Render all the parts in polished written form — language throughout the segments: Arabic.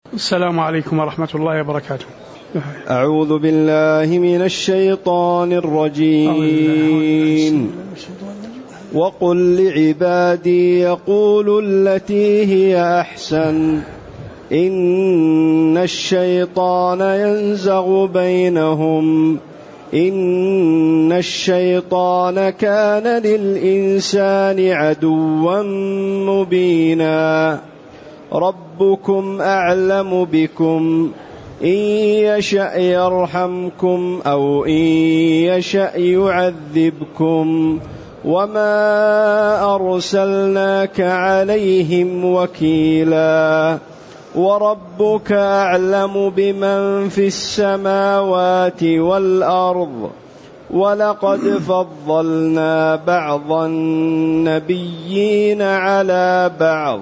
السلام عليكم ورحمة الله وبركاته. أعوذ بالله من الشيطان الرجيم. وقل لعبادي يقولوا التي هي أحسن إن الشيطان ينزغ بينهم إن الشيطان كان للإنسان عدوا مبينا ربكم أعلم بكم إن يشأ يرحمكم أو إن يشأ يعذبكم وما أرسلناك عليهم وكيلا وربك أعلم بمن في السماوات والأرض ولقد فضلنا بعض النبيين على بعض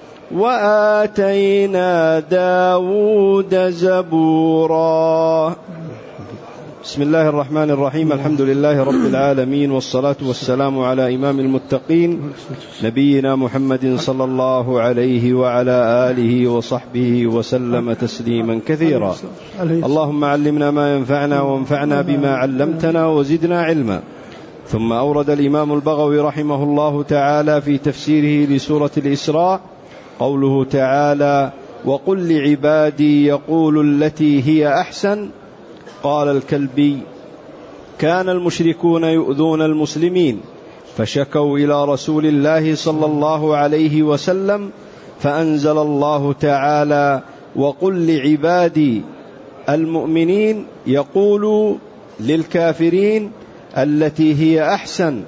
وآتينا داود زبورا. بسم الله الرحمن الرحيم. الحمد لله رب العالمين، والصلاة والسلام على إمام المتقين نبينا محمد صلى الله عليه وعلى آله وصحبه وسلم تسليما كثيرا. اللهم علمنا ما ينفعنا وانفعنا بما علمتنا وزدنا علما. ثم أورد الإمام البغوي رحمه الله تعالى في تفسيره لسورة الإسراء قوله تعالى: وقل لعبادي يقولوا التي هي أحسن. قال الكلبي: كان المشركون يؤذون المسلمين فشكوا إلى رسول الله صلى الله عليه وسلم فأنزل الله تعالى: وقل لعبادي المؤمنين يقولوا للكافرين التي هي أحسن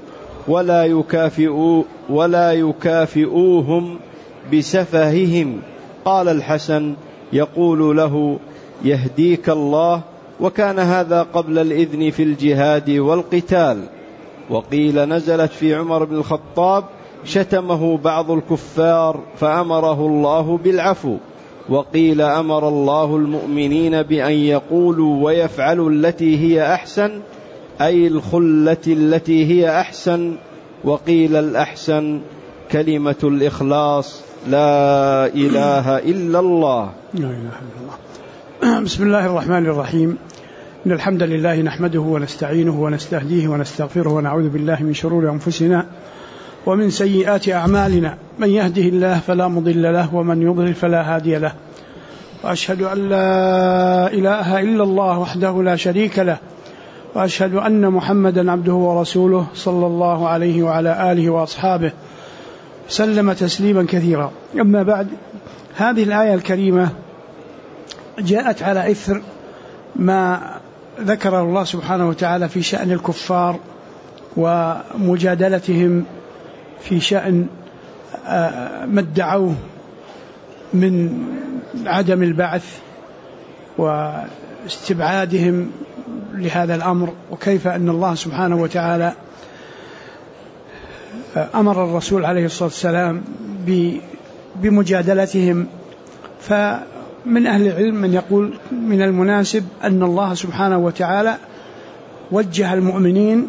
ولا يكافئوهم بسفههم. قال الحسن يقول له: يهديك الله. وكان هذا قبل الإذن في الجهاد والقتال. وقيل نزلت في عمر بن الخطاب شتمه بعض الكفار فأمره الله بالعفو. وقيل أمر الله المؤمنين بأن يقولوا ويفعلوا التي هي أحسن، أي الخلة التي هي أحسن. وقيل الأحسن كلمة الإخلاص: لا إله إلا الله. لا إله إلا الله. بسم الله الرحمن الرحيم. إن الحمد لله نحمده ونستعينه ونستهديه ونستغفره ونعوذ بالله من شرور أنفسنا ومن سيئات أعمالنا. من يهده الله فلا مضل له ومن يضلل فلا هادي له. وأشهد أن لا إله إلا الله وحده لا شريك له، وأشهد أن محمدا عبده ورسوله صلى الله عليه وعلى آله وأصحابه سلم تسليما كثيرا. أما بعد، هذه الآية الكريمة جاءت على إثر ما ذكر الله سبحانه وتعالى في شأن الكفار ومجادلتهم في شأن ما ادعوه من عدم البعث واستبعادهم لهذا الأمر، وكيف أن الله سبحانه وتعالى أمر الرسول عليه الصلاة والسلام بمجادلتهم. فمن أهل العلم من يقول من المناسب أن الله سبحانه وتعالى وجه المؤمنين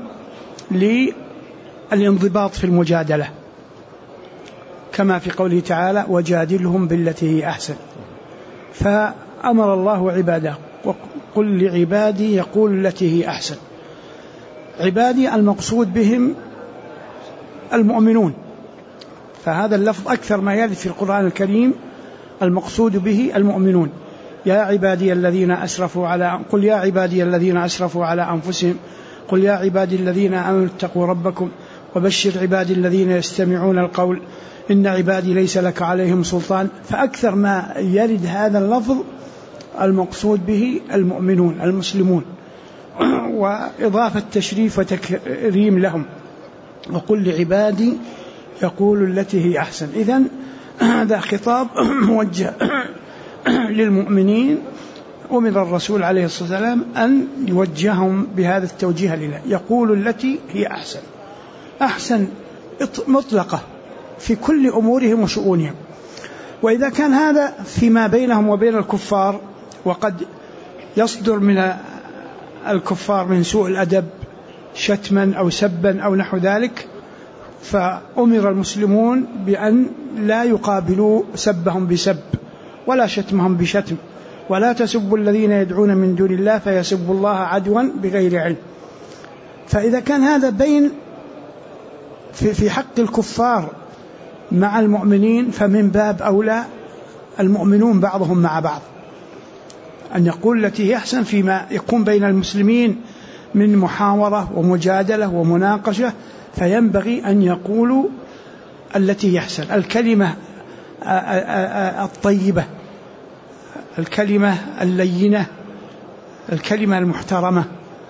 للانضباط في المجادلة، كما في قوله تعالى: وجادلهم بالتي هي أحسن. فأمر الله عباده: وقل لعبادي يقول التي هي أحسن. عبادي المقصود بهم المؤمنون، فهذا اللفظ أكثر ما يرد في القرآن الكريم المقصود به المؤمنون. يا عبادي الذين أسرفوا قل يا عبادي الذين أسرفوا على أنفسهم قل يا عبادي الذين آمنوا اتقوا ربكم وبشر عبادي الذين يستمعون القول إن عبادي ليس لك عليهم سلطان. فأكثر ما يرد هذا اللفظ المقصود به المؤمنون المسلمون، وإضافة تشريف وتكريم لهم. وقل لعبادي يقول التي هي أحسن. إذن هذا خطاب موجه للمؤمنين، أمر الرسول عليه الصلاة والسلام أن يوجههم بهذا التوجيه لله. يقول التي هي أحسن. أحسن مطلقة في كل أمورهم وشؤونهم. وإذا كان هذا فيما بينهم وبين الكفار، وقد يصدر من الكفار من سوء الأدب شتما أو سبا أو نحو ذلك، فأمر المسلمون بأن لا يقابلوا سبهم بسب ولا شتمهم بشتم، ولا تسبوا الذين يدعون من دون الله فيسبوا الله عدوا بغير علم. فإذا كان هذا بين في حق الكفار مع المؤمنين، فمن باب أولى المؤمنون بعضهم مع بعض أن يقول التي هي أحسن فيما يكون بين المسلمين من محاورة ومجادلة ومناقشة، فينبغي أن يقولوا التي هي أحسن، الكلمة الطيبة، الكلمة اللينة، الكلمة المحترمة،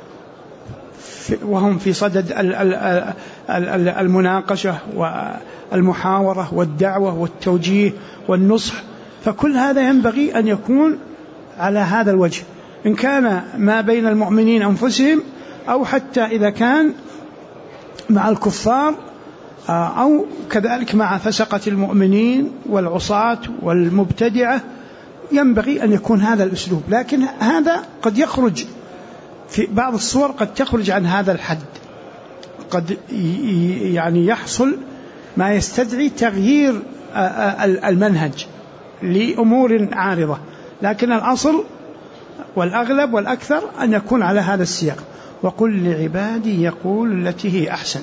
وهم في صدد المناقشة والمحاورة والدعوة والتوجيه والنصح. فكل هذا ينبغي أن يكون على هذا الوجه، إن كان ما بين المؤمنين أنفسهم أو حتى إذا كان مع الكفار أو كذلك مع فسقة المؤمنين والعصاة والمبتدعة، ينبغي أن يكون هذا الأسلوب. لكن هذا قد يخرج في بعض الصور، قد تخرج عن هذا الحد، قد يعني يحصل ما يستدعي تغيير المنهج لأمور عارضة، لكن الأصل والأغلب والأكثر أن يكون على هذا السياق. وقل لعبادي يقول التي هي أحسن.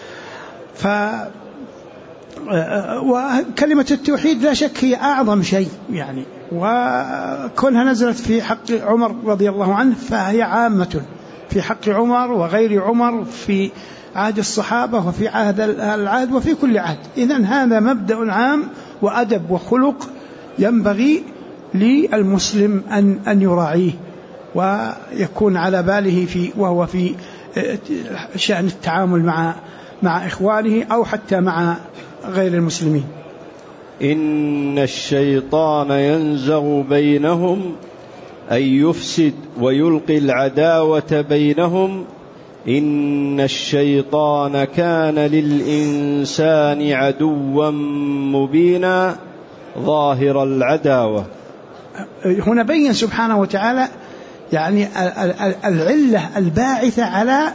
وكلمة التوحيد لا شك هي أعظم شيء يعني، وكونها نزلت في حق عمر رضي الله عنه فهي عامة في حق عمر وغير عمر، في عهد الصحابة وفي عهد العهد وفي كل عهد. إذن هذا مبدأ عام وأدب وخلق ينبغي للمسلم أن يراعيه ويكون على باله وهو في شأن التعامل مع إخوانه أو حتى مع غير المسلمين. إن الشيطان ينزغ بينهم أي يفسد ويلقي العداوة بينهم. إن الشيطان كان للإنسان عدوا مبينا ظاهر العداوة. هنا بين سبحانه وتعالى يعني العلة الباعثة على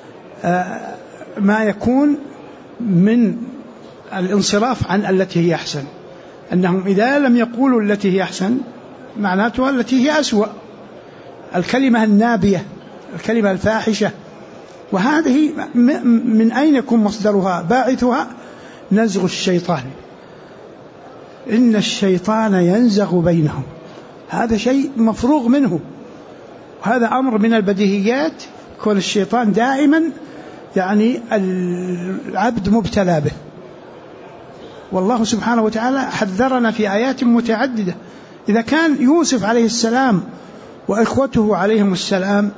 ما يكون من الانصراف عن التي هي أحسن، أنهم إذا لم يقولوا التي هي أحسن معناتها التي هي أسوأ، الكلمة النابية، الكلمة الفاحشة. وهذه من أين يكون مصدرها؟ باعثها نزغ الشيطان. إن الشيطان ينزغ بينهم، هذا شيء مفروغ منه، وهذا أمر من البديهيات، كون الشيطان دائما يعني العبد مبتلى به. والله سبحانه وتعالى حذرنا في آيات متعددة. إذا كان يوسف عليه السلام وإخوته عليهم السلام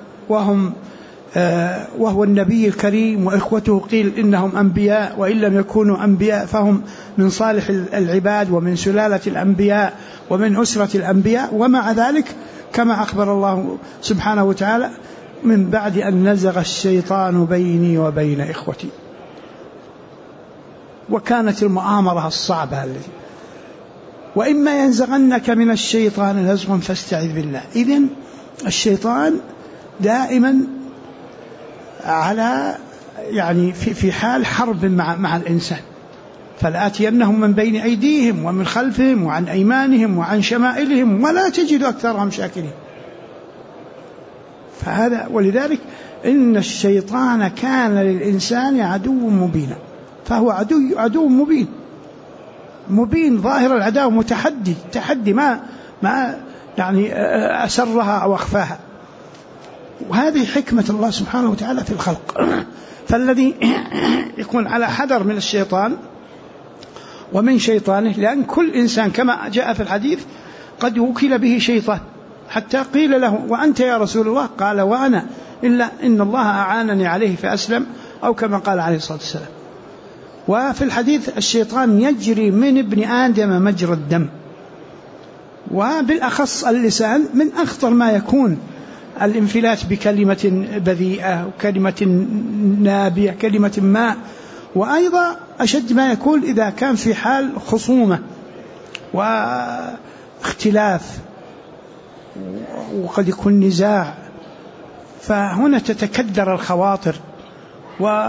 وهو النبي الكريم، وإخوته قيل إنهم أنبياء، وإن لم يكونوا أنبياء فهم من صالح العباد ومن سلالة الأنبياء ومن أسرة الأنبياء، ومع ذلك كما أخبر الله سبحانه وتعالى من بعد أن نزغ الشيطان بيني وبين إخوتي. وكانت المؤامرة الصعبة التي وإما ينزغنك من الشيطان نزغ فاستعذ بالله. إذن الشيطان دائما على يعني في حال حرب مع الإنسان. فلآتينهم من بين أيديهم ومن خلفهم وعن أيمانهم وعن شمائلهم ولا تجد أكثرهم شاكرين. فهذا ولذلك إن الشيطان كان للإنسان عدو مبينا، فهو عدو مبين ظاهر العداوة، تحدي ما يعني أسرها أو أخفاها. وهذه حكمة الله سبحانه وتعالى في الخلق. فالذي يكون على حذر من الشيطان ومن شيطانه، لأن كل إنسان كما جاء في الحديث قد وكل به شيطان، حتى قيل له وأنت يا رسول الله؟ قال وأنا، إلا إن الله أعانني عليه فأسلم، أو كما قال عليه الصلاة والسلام. وفي الحديث الشيطان يجري من ابن آدم مجرى الدم، وبالأخص اللسان من أخطر ما يكون الانفلات بكلمة بذيئة وكلمة نابية، كلمة ما. وأيضا أشد ما يكون إذا كان في حال خصومة واختلاف وقد يكون نزاع، فهنا تتكدر الخواطر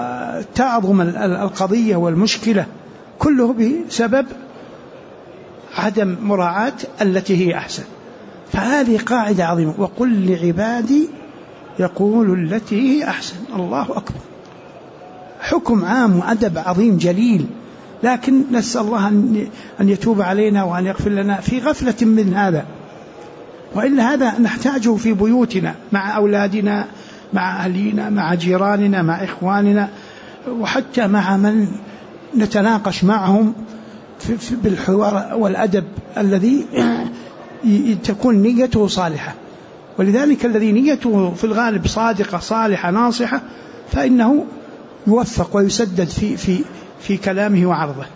وتعظم القضية والمشكلة، كله بسبب عدم مراعاة التي هي أحسن. فهذه قاعدة عظيمة، وقل لعبادي يقول التي هي أحسن. الله أكبر، حكم عام وأدب عظيم جليل، لكن نسأل الله أن يتوب علينا وأن يغفر لنا في غفلة من هذا، وإلا هذا نحتاجه في بيوتنا مع أولادنا، مع أهلينا، مع جيراننا، مع إخواننا، وحتى مع من نتناقش معهم بالحوار والأدب الذي تكون نيته صالحة. ولذلك الذي نيته في الغالب صادقة صالحة ناصحة فإنه يوفق ويسدد في كلامه وعرضه.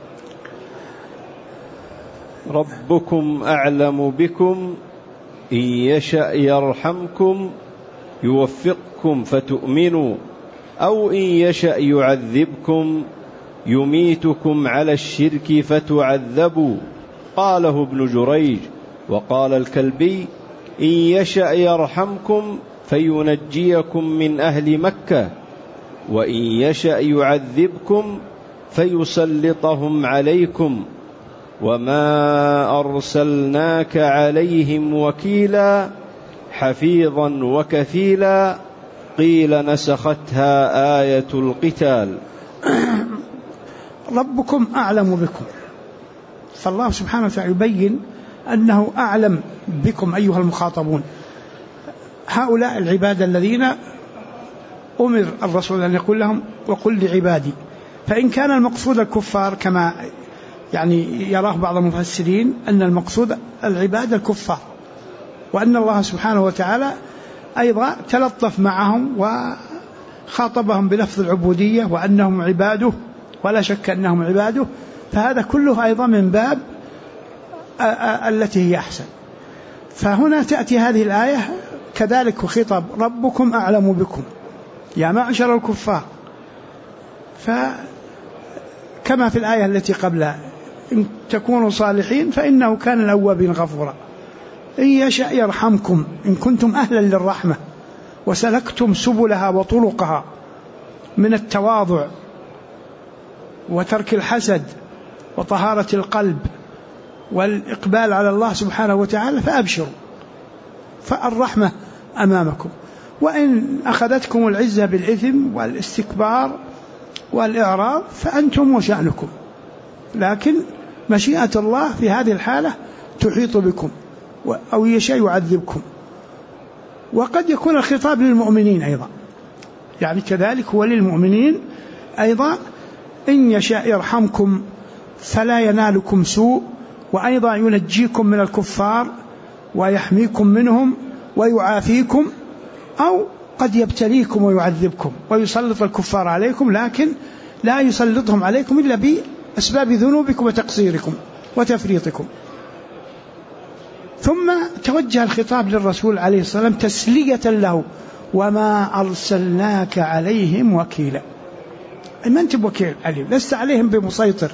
ربكم أعلم بكم إن يشأ يرحمكم يوفقكم فتؤمنوا أو إن يشأ يعذبكم يميتكم على الشرك فتعذبوا. قاله ابن جريج. وقال الكلبي إن يشأ يرحمكم فينجيكم من أهل مكة وإن يشأ يعذبكم فيسلطهم عليكم وما أرسلناك عليهم وكيلا حفيظا وكفيلا. قيل نسختها آية القتال. ربكم أعلم بكم، فالله سبحانه وتعالى يبين أنه أعلم بكم أيها المخاطبون، هؤلاء العباد الذين أمر الرسول أن يقول لهم وقل لعبادي. فإن كان المقصود الكفار كما يراه بعض المفسرين أن المقصود العباد الكفار، وأن الله سبحانه وتعالى أيضا تلطف معهم وخاطبهم بلفظ العبودية وأنهم عباده ولا شك أنهم عباده، فهذا كله أيضا من باب التي هي أحسن. فهنا تأتي هذه الآية كذلك خطاب ربكم أعلم بكم يا معشر الكفار، فكما في الآية التي قبلها إن تكونوا صالحين فإنه كان الأوابين غفورا، إن يشأ يرحمكم إن كنتم أهلا للرحمة وسلكتم سبلها وطرقها من التواضع وترك الحسد وطهارة القلب والإقبال على الله سبحانه وتعالى فأبشروا، فالرحمة أمامكم. وإن أخذتكم العزة بالإثم والاستكبار والإعراض فأنتم وشأنكم، لكن مشيئة الله في هذه الحالة تحيط بكم أو يشاء يعذبكم. وقد يكون الخطاب للمؤمنين أيضا، كذلك هو للمؤمنين أيضا، إن يشاء يرحمكم فلا ينالكم سوء، وأيضا ينجيكم من الكفار ويحميكم منهم ويعافيكم، أو قد يبتليكم ويعذبكم ويسلط الكفار عليكم، لكن لا يسلطهم عليكم إلا بأسباب ذنوبكم وتقصيركم وتفريطكم. ثم توجه الخطاب للرسول عليه الصلاة والسلام تسلية له، وما أرسلناك عليهم وكيلا، ما أنت وكيل عليهم، لست عليهم بمسيطر،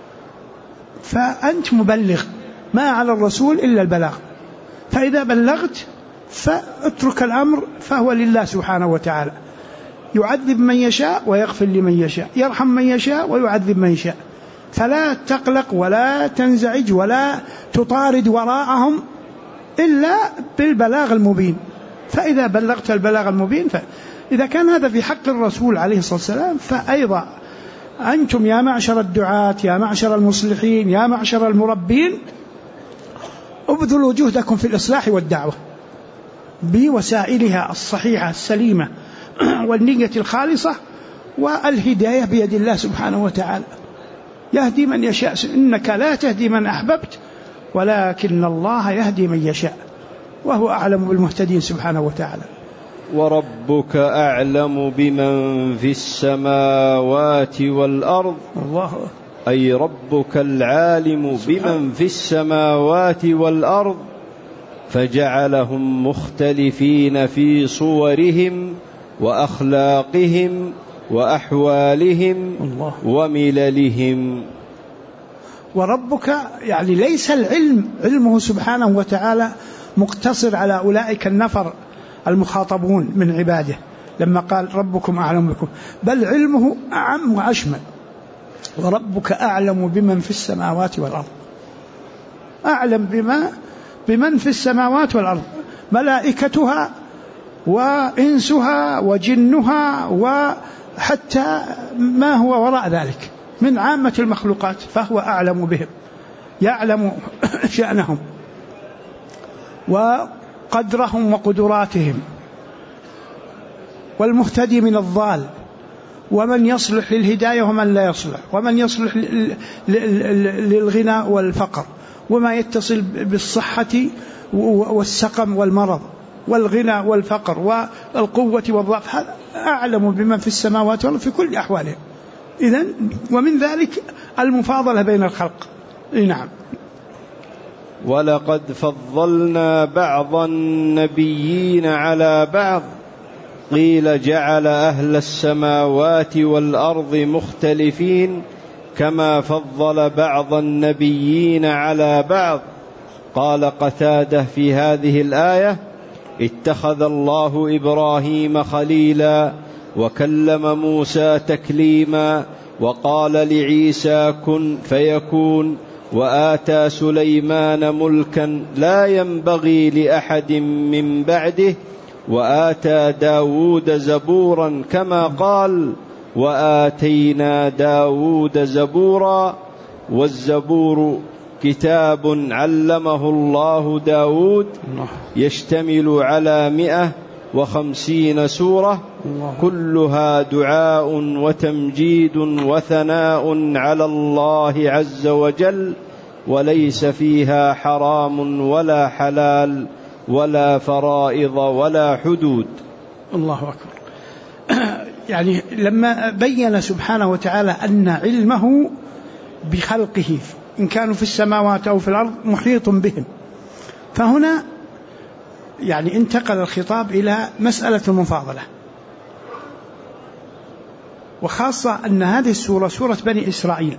فأنت مبلغ، ما على الرسول إلا البلاغ، فإذا بلغت فاترك الأمر فهو لله سبحانه وتعالى، يعذب من يشاء ويغفر لمن يشاء، يرحم من يشاء ويعذب من يشاء، فلا تقلق ولا تنزعج ولا تطارد وراءهم إلا بالبلاغ المبين. فإذا بلغت البلاغ المبين، فإذا كان هذا في حق الرسول عليه الصلاة والسلام، فأيضا أنتم يا معشر الدعاة يا معشر المصلحين يا معشر المربين ابذلوا جهدكم في الإصلاح والدعوة بوسائلها الصحيحة السليمة والنية الخالصة، والهداية بيد الله سبحانه وتعالى، يهدي من يشاء، إنك لا تهدي من أحببت ولكن الله يهدي من يشاء وهو أعلم بالمهتدين سبحانه وتعالى. وربك أعلم بمن في السماوات والأرض. الله، أي ربك العالم بمن في السماوات والأرض، فجعلهم مختلفين في صورهم وأخلاقهم وأحوالهم ومللهم. وربك ليس العلم علمه سبحانه وتعالى مقتصر على أولئك النفر المخاطبون من عباده لما قال ربكم أعلم بكم، بل علمه أعم وأشمل. وربك أعلم بمن في السماوات والأرض، أعلم بمن في السماوات والأرض، ملائكتها وإنسها وجنها وحتى ما هو وراء ذلك من عامة المخلوقات، فهو أعلم بهم، يعلم شأنهم وقدرهم وقدراتهم، والمهتدي من الضال، ومن يصلح للهداية ومن لا يصلح، ومن يصلح للغنى والفقر، وما يتصل بالصحة والسقم والمرض والغنى والفقر والقوة والضعف، هذا أعلم بمن في السماوات والأرض في كل أحوالهم. إذن ومن ذلك المفاضلة بين الخلق. نعم. ولقد فضلنا بعض النبيين على بعض، قيل جعل أهل السماوات والأرض مختلفين كما فضل بعض النبيين على بعض. قال قتادة في هذه الآية: اتخذ الله إبراهيم خليلا وكلم موسى تكليما وقال لعيسى كن فيكون وآتى سليمان ملكا لا ينبغي لأحد من بعده وآتى داود زبورا كما قال وآتينا داود زبورا. والزبور كتاب علمه الله داود يشتمل على 150 سورة كلها دعاء وتمجيد وثناء على الله عز وجل، وليس فيها حرام ولا حلال ولا فرائض ولا حدود. الله أكبر. يعني لما بين سبحانه وتعالى أن علمه بخلقه إن كانوا في السماوات أو في الأرض محيط بهم، فهنا يعني انتقل الخطاب إلى مسألة المفاضلة، وخاصة أن هذه السورة سورة بني إسرائيل،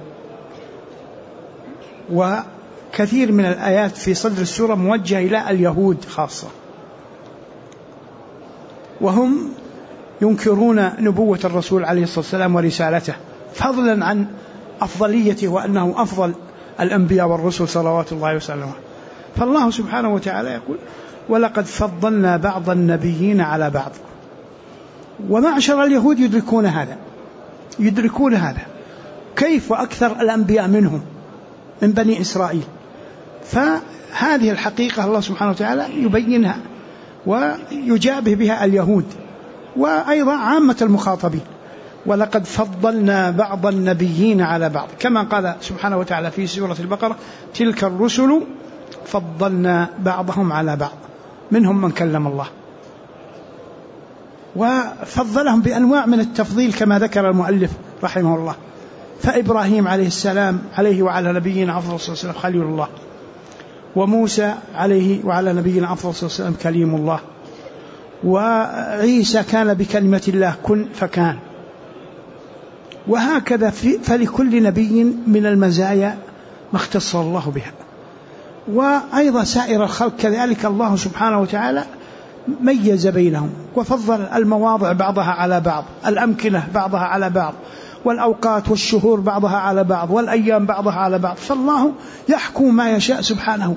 وكثير من الآيات في صدر السورة موجهة إلى اليهود خاصة، وهم ينكرون نبوة الرسول عليه الصلاة والسلام ورسالته، فضلا عن أفضليته وأنه أفضل الأنبياء والرسل صلوات الله وسلامه. فالله سبحانه وتعالى يقول: ولقد فضلنا بعض النبيين على بعض. ومعشر اليهود يدركون هذا كيف وأكثر الأنبياء منهم من بني إسرائيل. فهذه الحقيقة الله سبحانه وتعالى يبينها ويجابه بها اليهود وأيضا عامة المخاطبين. ولقد فضلنا بعض النبيين على بعض، كما قال سبحانه وتعالى في سورة البقرة: تلك الرسل فضلنا بعضهم على بعض، منهم من كلم الله، وفضلهم بأنواع من التفضيل كما ذكر المؤلف رحمه الله. فإبراهيم عليه السلام عليه وعلى نبينا أفضل الصلاة والسلام خليل الله، وموسى عليه وعلى نبينا أفضل الصلاة والسلام كليم الله، وعيسى كان بكلمة الله كن فكان. وهكذا فلكل نبي من المزايا ما اختص الله بها. وأيضا سائر الخلق كذلك الله سبحانه وتعالى ميز بينهم وفضل المواضع بعضها على بعض، الأمكنة بعضها على بعض، والأوقات والشهور بعضها على بعض، والأيام بعضها على بعض. فالله يحكم ما يشاء سبحانه.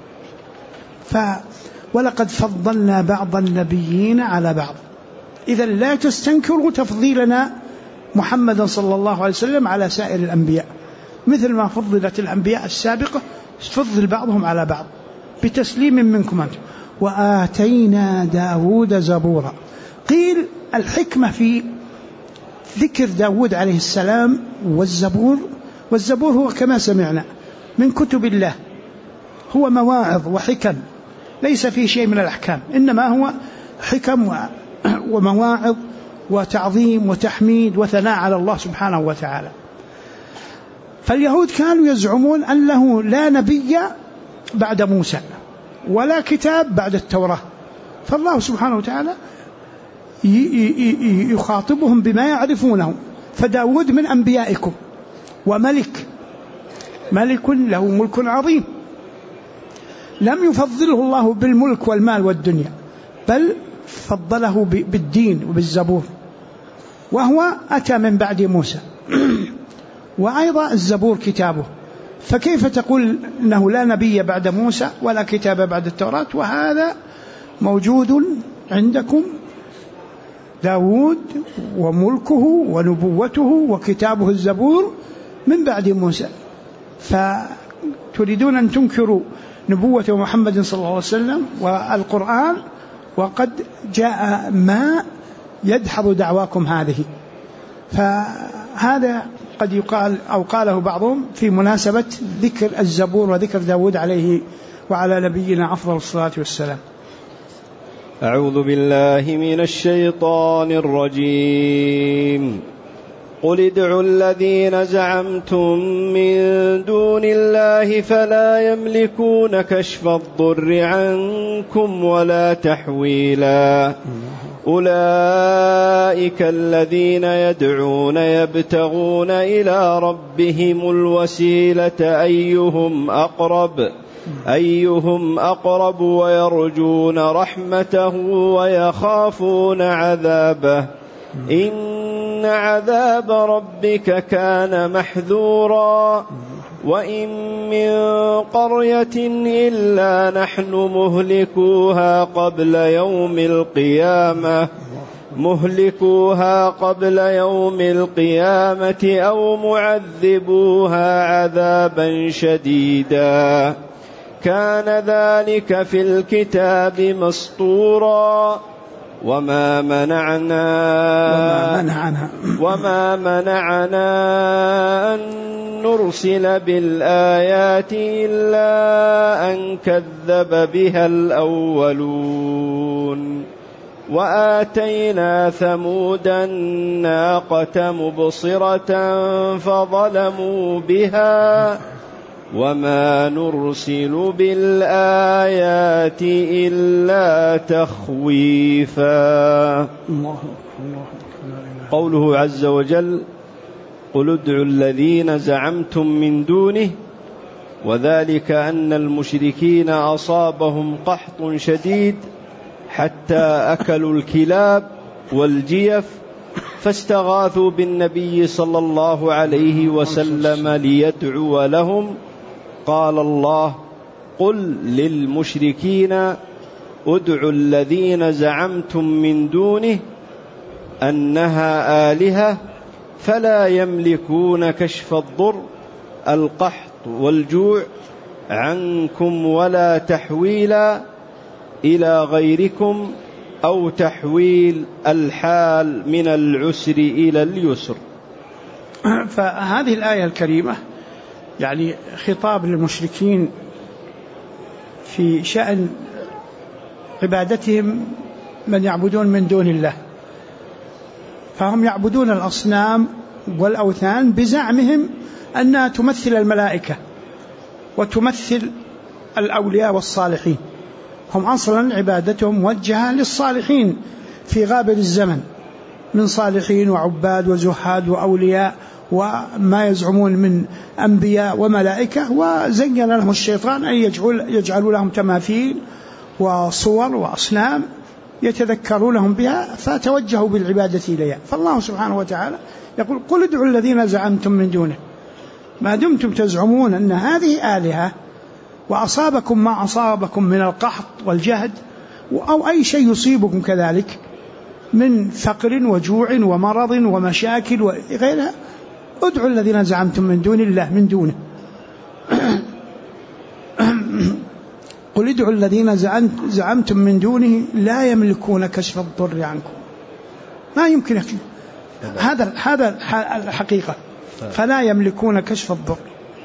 ولقد فضلنا بعض النبيين على بعض. إذا لا تستنكروا تفضيلنا محمد صلى الله عليه وسلم على سائر الأنبياء، مثل ما فضلت الأنبياء السابقة فضل بعضهم على بعض بتسليم منكم أنتم. وآتينا داود زبورا. قيل الحكمة في ذكر داود عليه السلام والزبور هو كما سمعنا من كتب الله، هو مواعظ وحكم، ليس فيه شيء من الأحكام، إنما هو حكم ومواعظ وتعظيم وتحميد وثناء على الله سبحانه وتعالى. فاليهود كانوا يزعمون أنه لا نبي بعد موسى ولا كتاب بعد التوراة، فالله سبحانه وتعالى يخاطبهم بما يعرفونه. فداود من أنبيائكم وملك له ملك عظيم، لم يفضله الله بالملك والمال والدنيا، بل فضله بالدين وبالزبور، وهو أتى من بعد موسى. وأيضا الزبور كتابه، فكيف تقول إنه لا نبي بعد موسى ولا كتاب بعد التوراة، وهذا موجود عندكم داود وملكه ونبوته وكتابه الزبور من بعد موسى، فتريدون أن تنكروا نبوة محمد صلى الله عليه وسلم والقرآن وقد جاء ما يدحض دعواكم هذه. فهذا قد يقال أو قاله بعضهم في مناسبة ذكر الزبور وذكر داود عليه وعلى نبينا أفضل الصلاة والسلام. أعوذ بالله من الشيطان الرجيم. قل ادعوا الذين زعمتم من دون الله فلا يملكون كشف الضر عنكم ولا تحويلا. أولئك الذين يدعون يبتغون إلى ربهم الوسيلة أيهم أقرب ويرجون رحمته ويخافون عذابه إن عذاب ربك كان محذورا. وإن من قرية إلا نحن مهلكوها قبل يوم القيامة أو معذبوها عذابا شديدا كان ذلك في الكتاب مسطورا. وما منعنا أن نرسل بالآيات إلا أن كذب بها الأولون. وآتينا ثمود الناقة مبصرة فظلموا بها وما نرسل بالآيات إلا تخويفا. قوله عز وجل قل ادعوا الذين زعمتم من دونه، وذلك أن المشركين أصابهم قحط شديد حتى أكلوا الكلاب والجيف فاستغاثوا بالنبي صلى الله عليه وسلم ليدعو لهم. قال الله قل للمشركين ادعوا الذين زعمتم من دونه أنها آلهة فلا يملكون كشف الضر القحط والجوع عنكم ولا تحويلا إلى غيركم أو تحويل الحال من العسر إلى اليسر. فهذه الآية الكريمة يعني خطاب للمشركين في شأن عبادتهم من يعبدون من دون الله، فهم يعبدون الأصنام والأوثان بزعمهم أنها تمثل الملائكة وتمثل الأولياء والصالحين. هم أصلا عبادتهم موجهة للصالحين في غابر الزمن من صالحين وعباد وزهاد وأولياء وما يزعمون من أنبياء وملائكة، وزين لهم الشيطان أن يجعلوا لهم تماثيل وصور وأصنام يتذكرونهم بها فتوجهوا بالعبادة إليها. فالله سبحانه وتعالى يقول قل ادعوا الذين زعمتم من دونه، ما دمتم تزعمون أن هذه آلهة وأصابكم ما أصابكم من القحط والجهد أو أي شيء يصيبكم كذلك من فقر وجوع ومرض ومشاكل وغيرها، ادعوا الذين زعمتم من دون الله من دونه. قل ادعوا الذين زعمتم من دونه لا يملكون كشف الضر عنكم، ما يمكن يكشف هذا الحقيقة، فلا يملكون كشف الضر.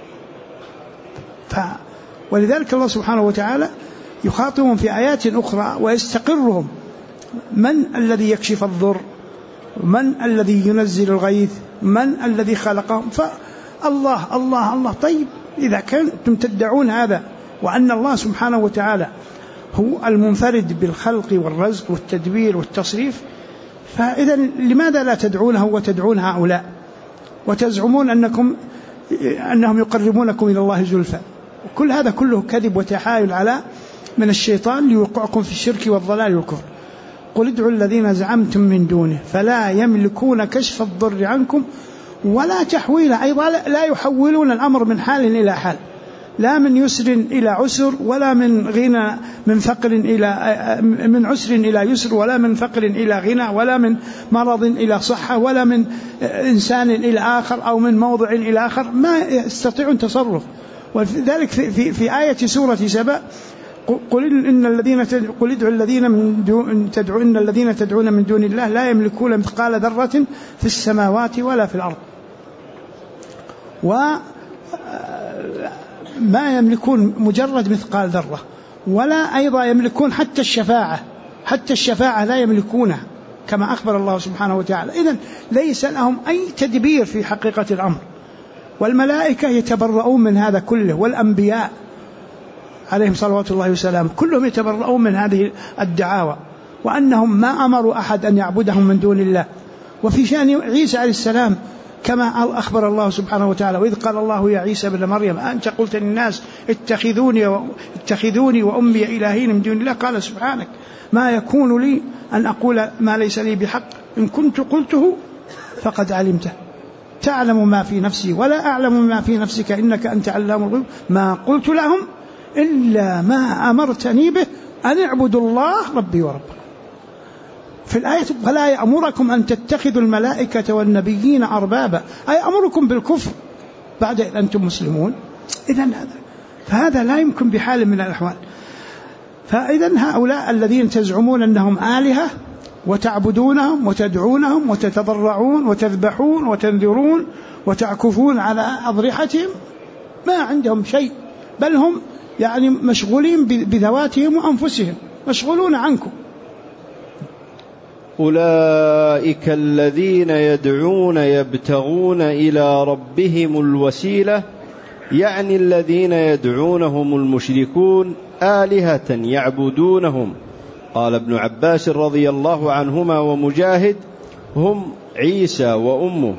ولذلك الله سبحانه وتعالى يخاطبهم في آيات أخرى ويستقرهم من الذي يكشف الضر، من الذي ينزل الغيث، من الذي خلقهم. فالله الله الله. طيب إذا كنتم تدعون هذا وأن الله سبحانه وتعالى هو المنفرد بالخلق والرزق والتدبير والتصريف، فإذا لماذا لا تدعونه وتدعون هؤلاء وتزعمون أنهم يقربونكم إلى الله زلفى؟ كل هذا كله كذب وتحايل على من الشيطان ليوقعكم في الشرك والضلال والكفر. قل ادعوا الذين زعمتم من دونه فلا يملكون كشف الضر عنكم ولا تحويل، أيضا لا يحولون الأمر من حال إلى حال، لا من يسر إلى عسر، ولا من غنى من فقر إلى من عسر إلى يسر، ولا من فقر إلى غنى، ولا من مرض إلى صحة، ولا من إنسان إلى آخر أو من موضع إلى آخر، ما يستطيعون تصرف. وذلك في آية سورة سبأ قل ادعوا الذين تدعون من دون الله لا يملكون مثقال ذرة في السماوات ولا في الأرض، وما يملكون مجرد مثقال ذرة، ولا أيضا يملكون حتى الشفاعة لا يملكونها كما أخبر الله سبحانه وتعالى. إذن ليس لهم أي تدبير في حقيقة الأمر. والملائكة يتبرؤون من هذا كله، والأنبياء عليهم صلوات الله وسلامه كلهم يتبرؤون من هذه الدعاوى، وأنهم ما أمروا أحد أن يعبدهم من دون الله. وفي شأن عيسى عليه السلام كما أخبر الله سبحانه وتعالى: وإذ قال الله يا عيسى ابن مريم أنت قلت للناس اتخذوني وأمي إلهين من دون الله، قال سبحانك ما يكون لي أن أقول ما ليس لي بحق، إن كنت قلته فقد علمته، تعلم ما في نفسي ولا أعلم ما في نفسك إنك أنت علام الغيوب، ما قلت لهم إلا ما أمرتني به أن اعبدوا الله ربي وربكم. في الآية: فلا يأمركم أن تتخذوا الملائكة والنبيين أربابا، أي أمركم بالكفر بعد أن أنتم مسلمون. إذن فهذا لا يمكن بحال من الأحوال. فإذن هؤلاء الذين تزعمون أنهم آلهة وتعبدونهم وتدعونهم وتتضرعون وتذبحون وتنذرون وتعكفون على أضرحتهم، ما عندهم شيء، بل هم يعني مشغولين بذواتهم وأنفسهم، مشغولون عنكم. أولئك الذين يدعون يبتغون إلى ربهم الوسيلة، يعني الذين يدعونهم المشركون آلهة يعبدونهم. قال ابن عباس رضي الله عنهما ومجاهد: هم عيسى وأمه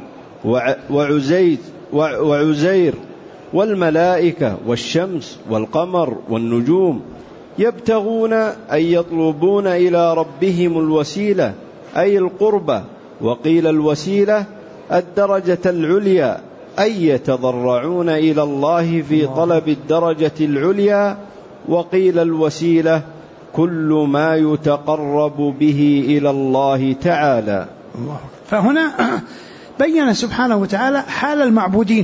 وعزير والملائكة والشمس والقمر والنجوم، يبتغون أي يطلبون إلى ربهم الوسيلة أي القربة، وقيل الوسيلة الدرجة العليا أي يتضرعون إلى الله في طلب الدرجة العليا، وقيل الوسيلة كل ما يتقرب به إلى الله تعالى. فهنا بين سبحانه وتعالى حال المعبودين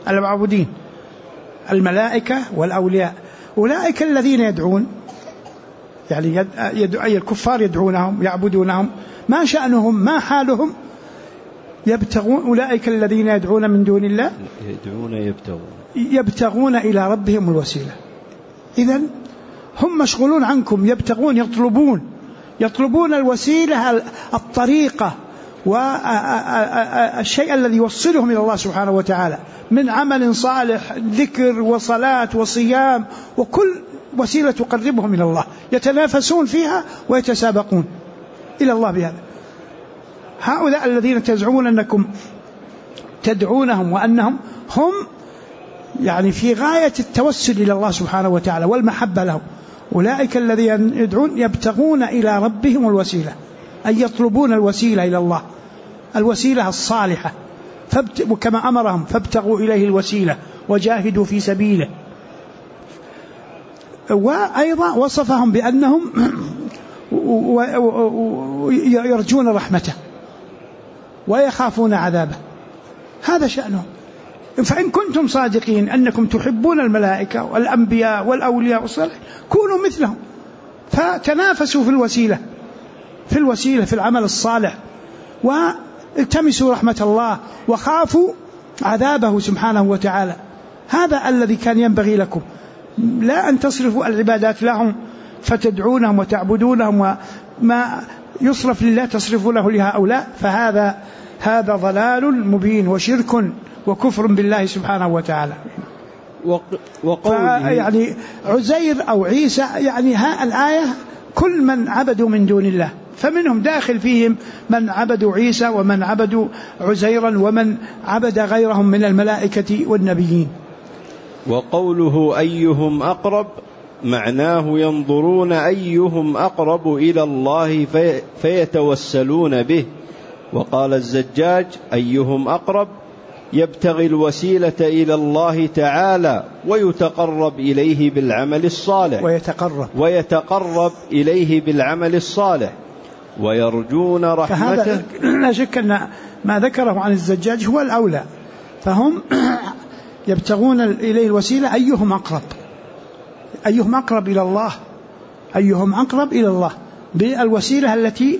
الملائكة والأولياء. أولئك الذين يدعون، يعني أي الكفار يدعونهم يعبدونهم، ما شأنهم ما حالهم؟ يبتغون، أولئك الذين يدعون من دون الله يبتغون إلى ربهم الوسيلة. إذن هم مشغولون عنكم، يبتغون يطلبون الوسيلة، الطريقة والشيء الذي يوصلهم إلى الله سبحانه وتعالى من عمل صالح، ذكر وصلاة وصيام، وكل وسيلة تقربهم إلى الله، يتنافسون فيها ويتسابقون إلى الله بهذا. هؤلاء الذين تزعمون أنكم تدعونهم وأنهم هم يعني في غاية التوسل إلى الله سبحانه وتعالى والمحبة له، أولئك الذين يدعون يبتغون إلى ربهم الوسيلة، أي يطلبون الوسيلة إلى الله، الوسيلة الصالحة، وكما أمرهم: فابتغوا إليه الوسيلة وجاهدوا في سبيله. وأيضا وصفهم بأنهم يرجون رحمته ويخافون عذابه، هذا شأنهم. فإن كنتم صادقين أنكم تحبون الملائكة والأنبياء والأولياء والصالحين، كونوا مثلهم، فتنافسوا في الوسيلة في العمل الصالح، والتمسوا رحمة الله وخافوا عذابه سبحانه وتعالى. هذا الذي كان ينبغي لكم، لا أن تصرفوا العبادات لهم فتدعونهم وتعبدونهم، وما يصرف لله تصرفوا له لهؤلاء، فهذا ضلال مبين وشرك وكفر بالله سبحانه وتعالى. يعني عزير أو عيسى، يعني الآية كل من عبدوا من دون الله، فمنهم داخل فيهم من عبدوا عيسى ومن عبدوا عزيرا ومن عبد غيرهم من الملائكة والنبيين. وقوله أيهم أقرب معناه ينظرون أيهم أقرب إلى الله فيتوسلون به. وقال الزجاج: أيهم أقرب يبتغي الوسيلة إلى الله تعالى ويتقرب إليه بالعمل الصالح ويتقرب إليه بالعمل الصالح ويرجون رحمته. فهذا لا شك أن ما ذكره عن الزجاج هو الأولى، فهم يبتغون إليه الوسيلة أيهم أقرب إلى الله، أيهم أقرب إلى الله بالوسيلة التي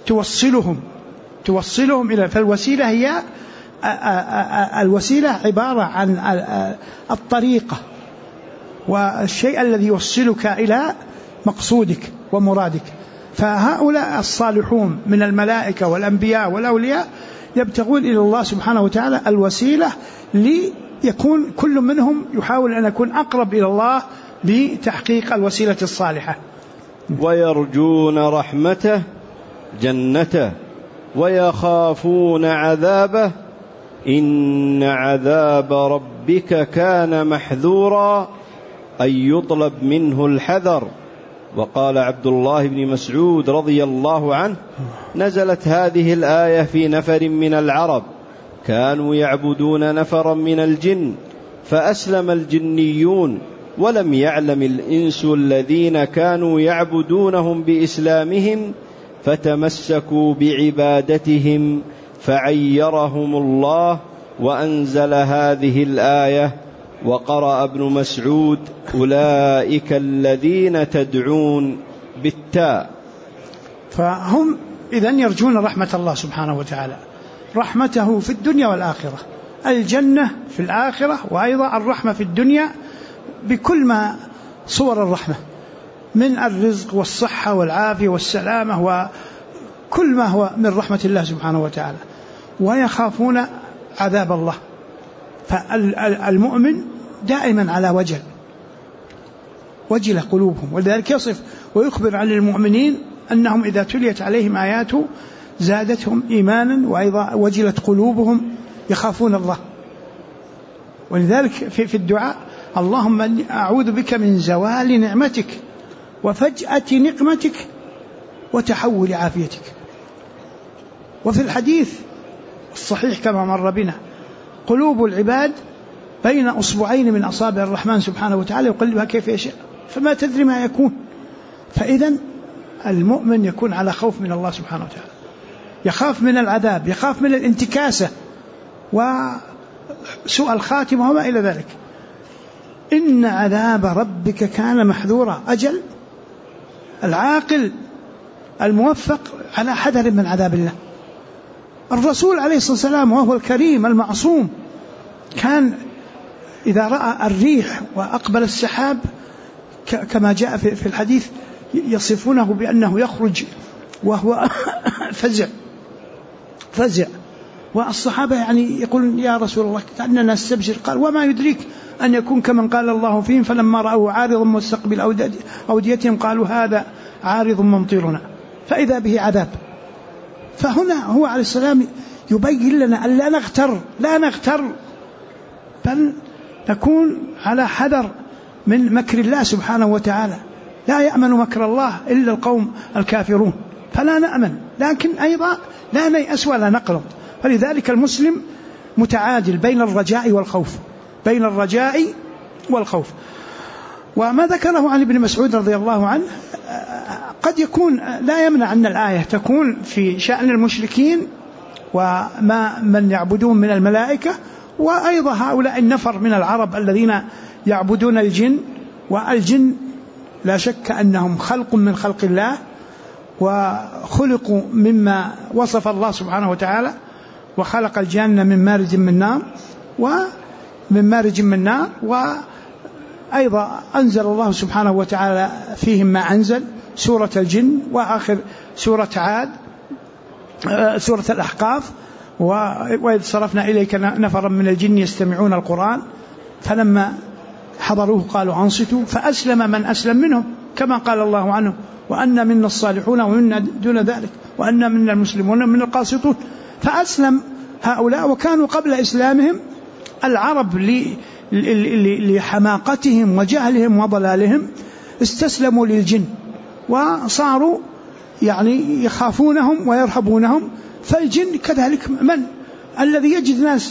توصلهم إلى. فالوسيلة هي الوسيلة عبارة عن الطريقة والشيء الذي يوصلك إلى مقصودك ومرادك. فهؤلاء الصالحون من الملائكة والأنبياء والأولياء يبتغون إلى الله سبحانه وتعالى الوسيلة ليكون كل منهم يحاول أن يكون أقرب إلى الله بتحقيق الوسيلة الصالحة. ويرجون رحمته جنته ويخافون عذابه إن عذاب ربك كان محذورا أن يطلب منه الحذر. وقال عبد الله بن مسعود رضي الله عنه: نزلت هذه الآية في نفر من العرب كانوا يعبدون نفرا من الجن فأسلم الجنيون ولم يعلم الإنس الذين كانوا يعبدونهم بإسلامهم فتمسكوا بعبادتهم فعيرهم الله وأنزل هذه الآية. وقرأ ابن مسعود: أولئك الذين تدعون بالتاء. فهم إذن يرجون رحمة الله سبحانه وتعالى، رحمته في الدنيا والآخرة، الجنة في الآخرة، وأيضا الرحمة في الدنيا بكل ما صور الرحمة من الرزق والصحة والعافية والسلامة وكل ما هو من رحمة الله سبحانه وتعالى. ويخافون عذاب الله. فالمؤمن دائما على وجل قلوبهم، ولذلك يصف ويخبر عن المؤمنين أنهم إذا تليت عليهم آياته زادتهم إيمانا وأيضا وجلت قلوبهم يخافون الله. ولذلك في الدعاء: اللهم أعوذ بك من زوال نعمتك وفجأة نقمتك وتحول عافيتك. وفي الحديث الصحيح كما مر بنا: قلوب العباد بين أصبعين من أصابع الرحمن سبحانه وتعالى يقلبها كيف يشاء فما تدري ما يكون. فإذا المؤمن يكون على خوف من الله سبحانه وتعالى، يخاف من العذاب، يخاف من الانتكاسة وسوء الخاتمة وما إلى ذلك. إن عذاب ربك كان محذورا. أجل العاقل الموفق على حذر من عذاب الله. الرسول عليه الصلاة والسلام وهو الكريم المعصوم كان إذا رأى الريح وأقبل السحاب كما جاء في الحديث يصفونه بأنه يخرج وهو فزع والصحابة يعني يقول: يا رسول الله كأننا نستبشر. قال: وما يدريك أن يكون كمن قال الله فيهم فلما رأوا عارضا مستقبل أوديتهم قالوا هذا عارض ممطرنا فإذا به عذاب. فهنا هو عليه السلام يبين لنا أن لا نغتر بل نكون على حذر من مكر الله سبحانه وتعالى. لا يأمن مكر الله إلا القوم الكافرون، فلا نأمن، لكن أيضا لا نيأس ولا نقنط. فلذلك المسلم متعادل بين الرجاء والخوف. وما ذكره عن ابن مسعود رضي الله عنه قد يكون لا يمنع أن الآية تكون في شأن المشركين وما من يعبدون من الملائكة، وأيضا هؤلاء النفر من العرب الذين يعبدون الجن. والجن لا شك أنهم خلق من خلق الله وخلقوا مما وصف الله سبحانه وتعالى، وخلق الجنة من مارج من نار وأيضا أنزل الله سبحانه وتعالى فيهم ما أنزل، سورة الجن وآخر سورة عاد سورة الأحقاف: وإذ صرفنا إليك نفرا من الجن يستمعون القرآن فلما حضروه قالوا أنصتوا فأسلم من أسلم منهم كما قال الله عنه: وأن منا الصالحون ومنا دون ذلك وأن منا المسلمون من القاسطون. فأسلم هؤلاء، وكانوا قبل إسلامهم العرب لحماقتهم وجهلهم وضلالهم استسلموا للجن وصاروا يعني يخافونهم ويرهبونهم. فالجن كذلك الذي يجد ناس